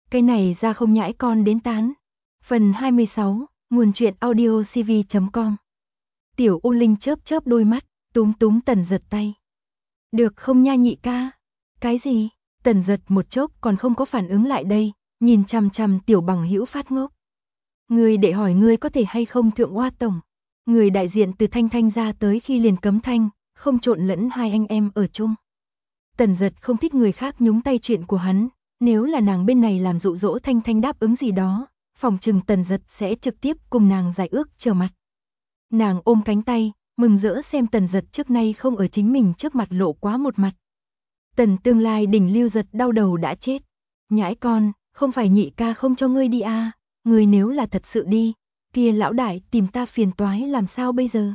Cái này ra không nhãi con đến tán. Phần 26, nguồn truyện audio cv.com. Tiểu U Linh chớp chớp đôi mắt, túm túm Tần Giật tay. Được không nha nhị ca? Cái gì? Tần Giật một chốc còn không có phản ứng lại đây, nhìn chằm chằm Tiểu Bằng Hữu phát ngốc. Người để hỏi ngươi có thể hay không thượng Hoa tổng. Người đại diện từ Thanh Thanh ra tới khi liền cấm thanh, không trộn lẫn hai anh em ở chung. Tần Giật không thích người khác nhúng tay chuyện của hắn, nếu là nàng bên này làm dụ dỗ Thanh Thanh đáp ứng gì đó, phòng trừng Tần Giật sẽ trực tiếp cùng nàng giải ước trở mặt. Nàng ôm cánh tay, mừng rỡ xem Tần Giật trước nay không ở chính mình trước mặt lộ quá một mặt. Tần tương lai đỉnh Lưu Giật đau đầu đã chết. Nhãi con, không phải nhị ca không cho ngươi đi à, ngươi nếu là thật sự đi, kia lão đại tìm ta phiền toái làm sao bây giờ?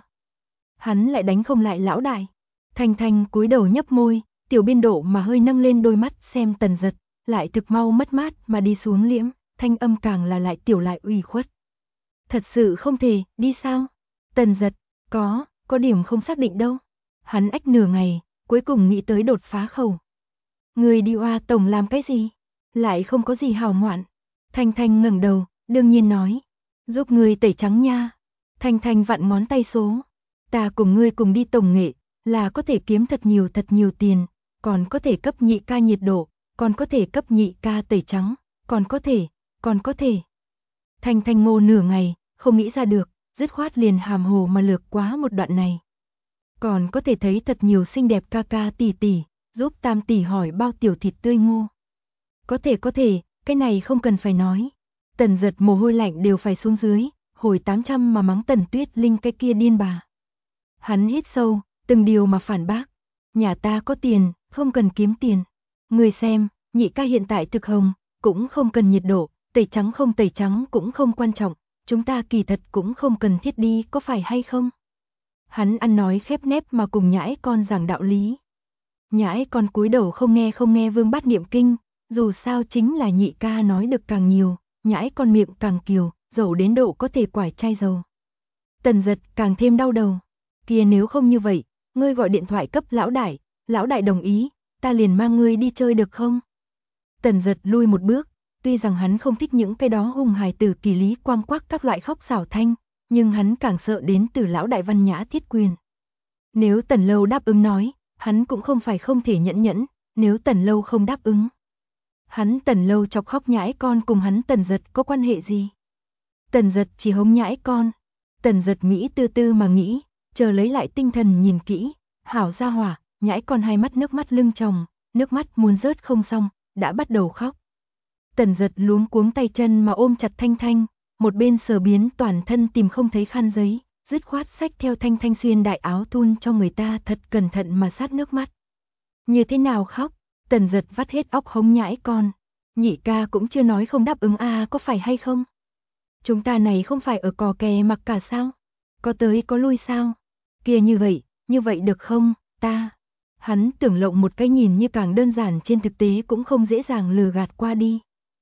Hắn lại đánh không lại lão đại. Thanh Thanh cúi đầu nhấp môi, tiểu biên độ mà hơi nâng lên đôi mắt xem Tần Giật, lại thực mau mất mát mà đi xuống liễm, thanh âm càng là lại tiểu lại ủy khuất. Thật sự không thể, đi sao? Tần Giật, có điểm không xác định đâu. Hắn ách nửa ngày, cuối cùng nghĩ tới đột phá khẩu. Người đi Hoa tổng làm cái gì? Lại không có gì hào ngoạn. Thanh Thanh ngẩng đầu, đương nhiên nói, giúp người tẩy trắng nha. Thanh Thanh vặn ngón tay số, ta cùng ngươi cùng đi tổng nghệ, là có thể kiếm thật nhiều tiền, còn có thể cấp nhị ca nhiệt độ, còn có thể cấp nhị ca tẩy trắng, còn có thể. Thanh Thanh ngô nửa ngày, không nghĩ ra được, dứt khoát liền hàm hồ mà lược quá một đoạn này. Còn có thể thấy thật nhiều xinh đẹp ca ca tỷ tỷ, giúp Tam tỷ hỏi bao tiểu thịt tươi ngô. Có thể, cái này không cần phải nói. Tần Giật mồ hôi lạnh đều phải xuống dưới, hồi 800 mà mắng Tần Tuyết Linh cái kia điên bà. Hắn hít sâu, từng điều mà phản bác. Nhà ta có tiền, không cần kiếm tiền. Người xem, nhị ca hiện tại thực hồng, cũng không cần nhiệt độ, tẩy trắng không tẩy trắng cũng không quan trọng. Chúng ta kỳ thật cũng không cần thiết đi, có phải hay không? Hắn ăn nói khép nép mà cùng nhãi con giảng đạo lý. Nhãi con cúi đầu không nghe Vương Bát niệm kinh, dù sao chính là nhị ca nói được càng nhiều, nhãi con miệng càng kiều, dầu đến độ có thể quải chai dầu. Tần Giật càng thêm đau đầu. Kia nếu không như vậy, ngươi gọi điện thoại cấp lão đại đồng ý, ta liền mang ngươi đi chơi được không? Tần Giật lui một bước, tuy rằng hắn không thích những cái đó hùng hài tử kỳ lý quang quắc các loại khóc xảo thanh, nhưng hắn càng sợ đến từ lão đại văn nhã thiết quyền. Nếu Tần Lâu đáp ứng nói, hắn cũng không phải không thể nhẫn, nếu Tần Lâu không đáp ứng. Hắn Tần Lâu chọc khóc nhãi con cùng hắn Tần Giật có quan hệ gì? Tần Giật chỉ hống nhãi con. Tần Giật Mỹ tư tư mà nghĩ, chờ lấy lại tinh thần nhìn kỹ, hảo gia hỏa, nhãi con hai mắt nước mắt lưng tròng, nước mắt muốn rớt không xong, đã bắt đầu khóc. Tần Giật luống cuống tay chân mà ôm chặt Thanh Thanh, một bên sờ biến toàn thân tìm không thấy khăn giấy, dứt khoát xách theo Thanh Thanh xuyên đại áo thun cho người ta thật cẩn thận mà sát nước mắt. Như thế nào khóc? Tần Giật vắt hết óc hống nhãi con. Nhị ca cũng chưa nói không đáp ứng à, có phải hay không? Chúng ta này không phải ở cò kè mặc cả sao? Có tới có lui sao? Kia như vậy được không, ta? Hắn tưởng lộng một cái nhìn như càng đơn giản trên thực tế cũng không dễ dàng lừa gạt qua đi.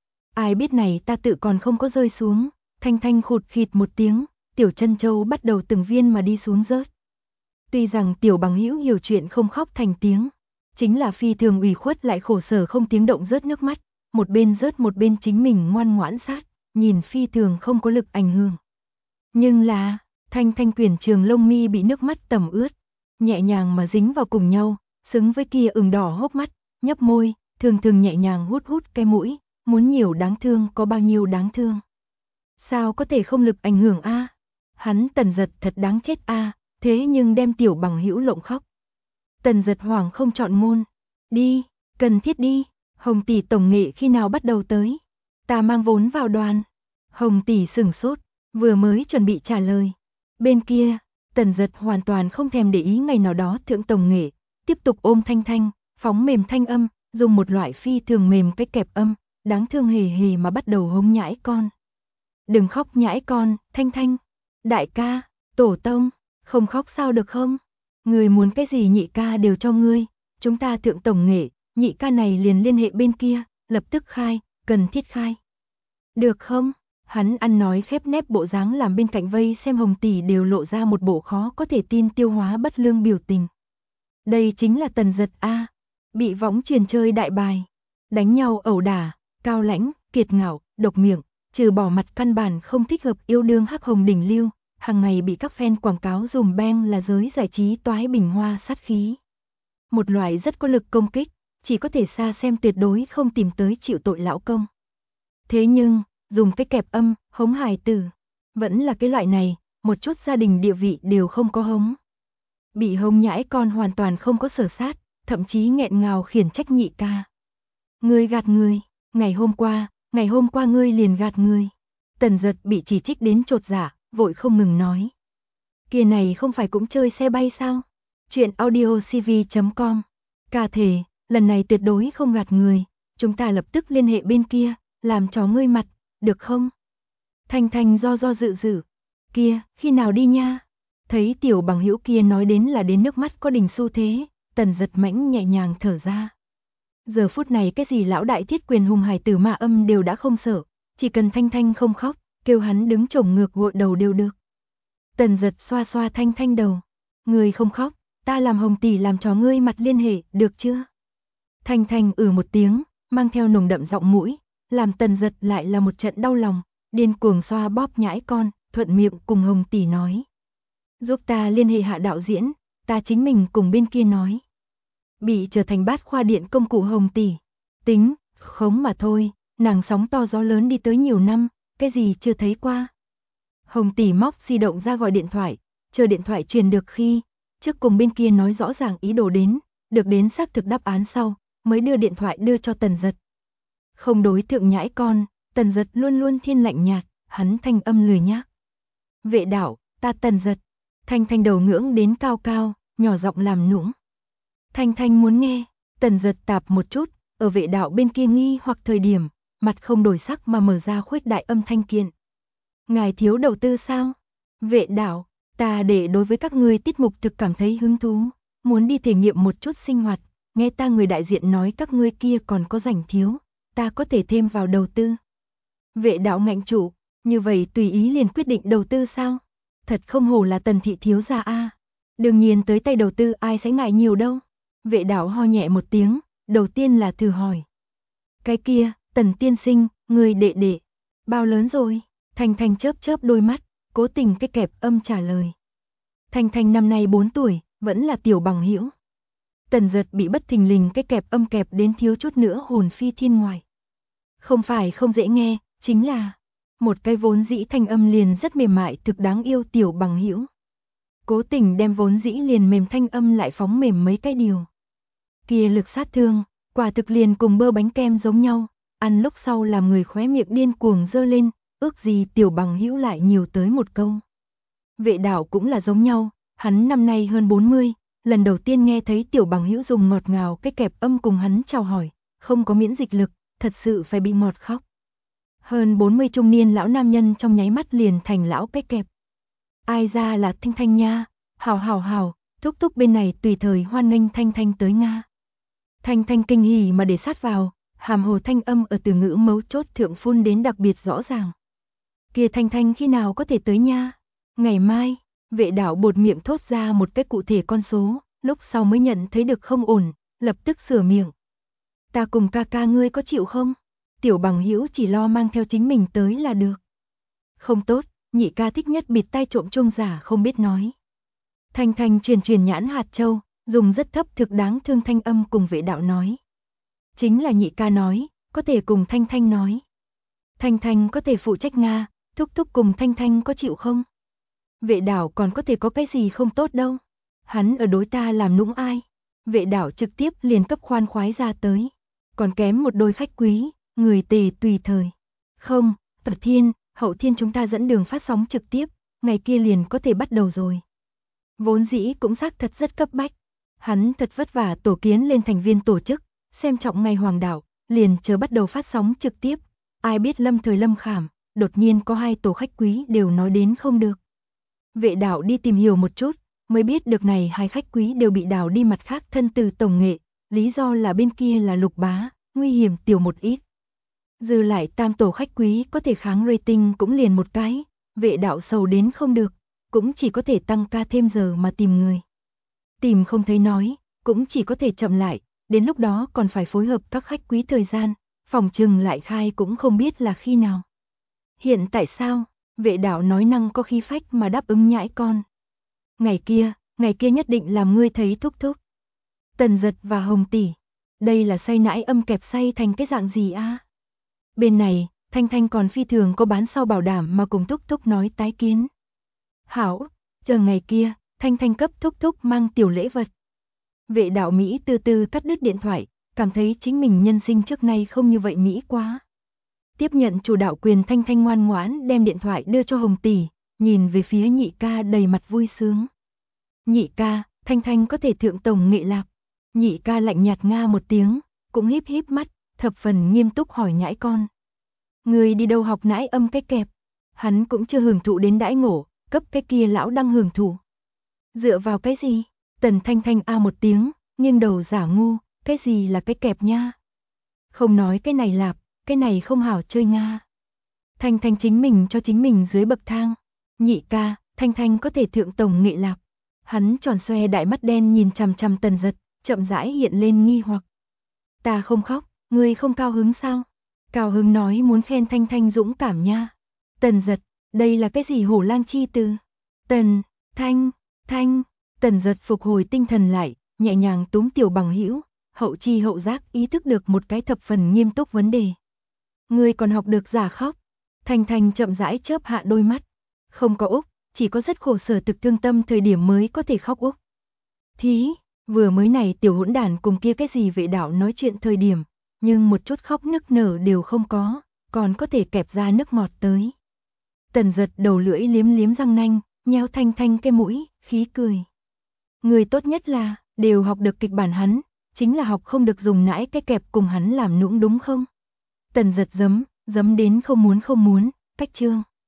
Ai biết này ta tự còn không có rơi xuống, Thanh Thanh khụt khịt một tiếng, tiểu chân châu bắt đầu từng viên mà đi xuống rớt. Tuy rằng Tiểu Bằng Hữu hiểu chuyện không khóc thành tiếng, chính là phi thường ủy khuất lại khổ sở không tiếng động rớt nước mắt, một bên rớt một bên chính mình ngoan ngoãn sát, nhìn phi thường không có lực ảnh hưởng. Nhưng là, Thanh Thanh quyển trường lông mi bị nước mắt tẩm ướt, nhẹ nhàng mà dính vào cùng nhau, xứng với kia ửng đỏ hốc mắt, nhấp môi, thường nhẹ nhàng hút cái mũi, muốn nhiều đáng thương có bao nhiêu đáng thương. Sao có thể không lực ảnh hưởng a? Hắn Tần Giật thật đáng chết a, thế nhưng đem Tiểu Bằng Hữu lộng khóc. Tần Giật hoảng không chọn ngôn. Đi, cần thiết đi, Hồng tỷ tổng nghệ khi nào bắt đầu tới? Ta mang vốn vào đoàn. Hồng tỷ sửng sốt, vừa mới chuẩn bị trả lời. Bên kia, Tần Giật hoàn toàn không thèm để ý ngày nào đó thượng tổng nghệ, tiếp tục ôm Thanh Thanh, phóng mềm thanh âm, dùng một loại phi thường mềm cái kẹp âm, đáng thương hề hề mà bắt đầu hống nhãi con. Đừng khóc nhãi con, Thanh Thanh. Đại ca, tổ tông, không khóc sao được không? Người muốn cái gì nhị ca đều cho ngươi, chúng ta thượng tổng nghệ, nhị ca này liền liên hệ bên kia, lập tức khai, cần thiết khai. Được không? Hắn ăn nói khép nép bộ dáng làm bên cạnh vây xem Hồng tỷ đều lộ ra một bộ khó có thể tin tiêu hóa bất lương biểu tình. Đây chính là Tần Giật a, bị võng truyền chơi đại bài, đánh nhau ẩu đả, cao lãnh, kiệt ngạo, độc miệng, trừ bỏ mặt căn bản không thích hợp yêu đương hắc hồng đỉnh lưu, hàng ngày bị các fan quảng cáo dùm beng là giới giải trí toái bình hoa sát khí. Một loại rất có lực công kích, chỉ có thể xa xem tuyệt đối không tìm tới chịu tội lão công. Thế nhưng, dùng cái kẹp âm, hống hài tử, vẫn là cái loại này, một chút gia đình địa vị đều không có hống. Bị hống nhãi con hoàn toàn không có sở sát, thậm chí nghẹn ngào khiển trách nhị ca. Ngươi gạt người, ngày hôm qua ngươi liền gạt người. Tần Giật bị chỉ trích đến chột dạ, vội không ngừng nói. Kia này không phải cũng chơi xe bay sao? Chuyện audiocv.com. Ca thể, lần này tuyệt đối không gạt người, chúng ta lập tức liên hệ bên kia, làm cho ngươi mặt, được không? Thanh Thanh do dự. Kia, khi nào đi nha? Thấy tiểu bằng hữu kia nói đến là đến nước mắt có đình xu thế, Tần Giật mãnh nhẹ nhàng thở ra. Giờ phút này cái gì lão đại thiết quyền hùng hài tử ma âm đều đã không sợ, chỉ cần Thanh Thanh không khóc, kêu hắn đứng chổng ngược gội đầu đều được. Tần Giật xoa xoa Thanh Thanh đầu. Ngươi không khóc, ta làm Hồng tỷ làm cho ngươi mặt liên hệ, được chưa? Thanh Thanh một tiếng, mang theo nồng đậm giọng mũi, làm Tần Giật lại là một trận đau lòng, điên cuồng xoa bóp nhãi con, thuận miệng cùng Hồng tỷ nói. Giúp ta liên hệ hạ đạo diễn, ta chính mình cùng bên kia nói. Bị trở thành bát khoa điện công cụ Hồng tỷ. Tính, khống mà thôi, nàng sóng to gió lớn đi tới nhiều năm, cái gì chưa thấy qua. Hồng tỷ móc di động ra gọi điện thoại, chờ điện thoại truyền được khi, trước cùng bên kia nói rõ ràng ý đồ đến, được đến xác thực đáp án sau, mới đưa điện thoại đưa cho Tần Giật. Không đối thượng nhãi con, Tần Giật luôn luôn thiên lạnh nhạt, hắn thanh âm lười nhác. Vệ đạo, ta Tần Giật. Thanh Thanh đầu ngưỡng đến cao cao, nhỏ giọng làm nũng. Thanh Thanh muốn nghe, Tần Giật tạp một chút, ở vệ đạo bên kia nghi hoặc thời điểm, mặt không đổi sắc mà mở ra khuếch đại âm thanh kiện. Ngài thiếu đầu tư sao? Vệ đạo, ta để đối với các ngươi tiết mục thực cảm thấy hứng thú, muốn đi thể nghiệm một chút sinh hoạt, nghe ta người đại diện nói các ngươi kia còn có rảnh thiếu, ta có thể thêm vào đầu tư. Vệ đạo ngạnh trụ, như vậy tùy ý liền quyết định đầu tư sao? Thật không hổ là Tần thị thiếu gia a. Đương nhiên tới tay đầu tư ai sẽ ngại nhiều đâu. Vệ đạo ho nhẹ một tiếng, đầu tiên là thử hỏi. Cái kia, Tần tiên sinh, người đệ đệ, bao lớn rồi? Thanh Thanh chớp đôi mắt, cố tình cái kẹp âm trả lời. Thanh Thanh năm nay 4 tuổi, vẫn là tiểu bằng hữu. Tần Giật bị bất thình lình cái kẹp âm kẹp đến thiếu chút nữa hồn phi thiên ngoại. Không phải không dễ nghe, chính là một cái vốn dĩ thanh âm liền rất mềm mại thực đáng yêu tiểu bằng hữu. Cố tình đem vốn dĩ liền mềm thanh âm lại phóng mềm mấy cái điều. Kia lực sát thương, quả thực liền cùng bơ bánh kem giống nhau, ăn lúc sau làm người khóe miệng điên cuồng dơ lên, ước gì tiểu bằng hữu lại nhiều tới một câu. Vệ đạo cũng là giống nhau, hắn năm nay hơn 40, lần đầu tiên nghe thấy tiểu bằng hữu dùng ngọt ngào cái kẹp âm cùng hắn chào hỏi, không có miễn dịch lực, thật sự phải bị ngọt khóc. Hơn 40 trung niên lão nam nhân trong nháy mắt liền thành lão cái kẹp. Ai ra là Thanh Thanh nha, hào, thúc thúc bên này tùy thời hoan nghênh Thanh Thanh tới Nga. Thanh Thanh kinh hỉ mà để sát vào, hàm hồ thanh âm ở từ ngữ mấu chốt thượng phun đến đặc biệt rõ ràng. Kia Thanh Thanh khi nào có thể tới nha? Ngày mai, vệ đạo bột miệng thốt ra một cái cụ thể con số, lúc sau mới nhận thấy được không ổn, lập tức sửa miệng. Ta cùng ca ca ngươi có chịu không? Tiểu bằng hữu chỉ lo mang theo chính mình tới là được. Không tốt, nhị ca thích nhất bịt tai trộm chuông giả không biết nói. Thanh Thanh truyền nhãn hạt châu, dùng rất thấp thực đáng thương thanh âm cùng vệ đạo nói. Chính là nhị ca nói, có thể cùng Thanh Thanh nói. Thanh Thanh có thể phụ trách Nga, thúc thúc cùng Thanh Thanh có chịu không? Vệ đạo còn có thể có cái gì không tốt đâu. Hắn ở đối ta làm nũng ai? Vệ đạo trực tiếp liền cấp khoan khoái ra tới. Còn kém một đôi khách quý, người tề tùy thời. Không, tập thiên, hậu thiên chúng ta dẫn đường phát sóng trực tiếp, ngày kia liền có thể bắt đầu rồi. Vốn dĩ cũng xác thật rất cấp bách. Hắn thật vất vả tổ kiến lên thành viên tổ chức, xem trọng ngày hoàng đạo, liền chờ bắt đầu phát sóng trực tiếp. Ai biết lâm thời lâm khảm, đột nhiên có 2 tổ khách quý đều nói đến không được. Vệ đạo đi tìm hiểu một chút, mới biết được này 2 khách quý đều bị đào đi mặt khác thân từ tổng nghệ, lý do là bên kia là Lục Bá, nguy hiểm tiểu một ít. Dư lại tam tổ khách quý có thể kháng rating cũng liền một cái, vệ đạo sầu đến không được, cũng chỉ có thể tăng ca thêm giờ mà tìm người. Tìm không thấy nói, cũng chỉ có thể chậm lại, đến lúc đó còn phải phối hợp các khách quý thời gian, Phòng trừng lại khai cũng không biết là khi nào. Hiện tại sao, Vệ Đạo nói năng có khí phách mà đáp ứng nhãi con. Ngày kia nhất định làm ngươi thấy thúc thúc. Tần Giật và Hồng tỷ, đây là say nãi âm kẹp say thành cái dạng gì a? Bên này, Thanh Thanh còn phi thường có bán sau bảo đảm mà cùng thúc thúc nói tái kiến. Hảo, chờ ngày kia, Thanh Thanh cấp thúc thúc mang tiểu lễ vật. Vệ Đạo Mỹ từ từ cắt đứt điện thoại, cảm thấy chính mình nhân sinh trước nay không như vậy Mỹ quá. Tiếp nhận chủ đạo quyền, Thanh Thanh ngoan ngoãn đem điện thoại đưa cho Hồng tỷ, nhìn về phía nhị ca đầy mặt vui sướng. Nhị ca, Thanh Thanh có thể thượng tổng nghệ lạc. Nhị ca lạnh nhạt nga một tiếng, cũng híp híp mắt, thập phần nghiêm túc hỏi nhãi con. Người đi đâu học nãi âm cái kẹp? Hắn cũng chưa hưởng thụ đến đãi ngộ, cấp cái kia lão đang hưởng thụ. Dựa vào cái gì? Tần Thanh Thanh a một tiếng, nghiêng đầu giả ngu, cái gì là cái kẹp nha? Không nói cái này lạp, cái này không hảo chơi nga. Thanh Thanh chính mình cho chính mình dưới bậc thang. Nhị ca, Thanh Thanh có thể thượng tổng nghệ lạc. Hắn tròn xoe đại mắt đen nhìn chằm chằm Tần Giật, chậm rãi hiện lên nghi hoặc. Ta không khóc, ngươi không cao hứng sao? Cao hứng nói muốn khen Thanh Thanh dũng cảm nha. Tần Giật, đây là cái gì hổ lang chi từ? Tần, Thanh, Tần Giật phục hồi tinh thần lại, nhẹ nhàng túm tiểu bằng hữu, hậu chi hậu giác ý thức được một cái thập phần nghiêm túc vấn đề. Ngươi còn học được giả khóc? Thanh Thanh chậm rãi chớp hạ đôi mắt. Không có Úc, chỉ có rất khổ sở thực thương tâm thời điểm mới có thể khóc Úc. Thí, vừa mới này tiểu hỗn đản cùng kia cái gì Vệ Đạo nói chuyện thời điểm, nhưng một chút khóc nức nở đều không có, còn có thể kẹp ra nước ngọt tới. Tần Giật đầu lưỡi liếm liếm răng nanh, nheo Thanh Thanh cái mũi, khí cười. Người tốt nhất là, đều học được kịch bản hắn, chính là học không được dùng nãi cái kẹp cùng hắn làm nũng đúng không? Tần Giật giấm đến không muốn, cách chương.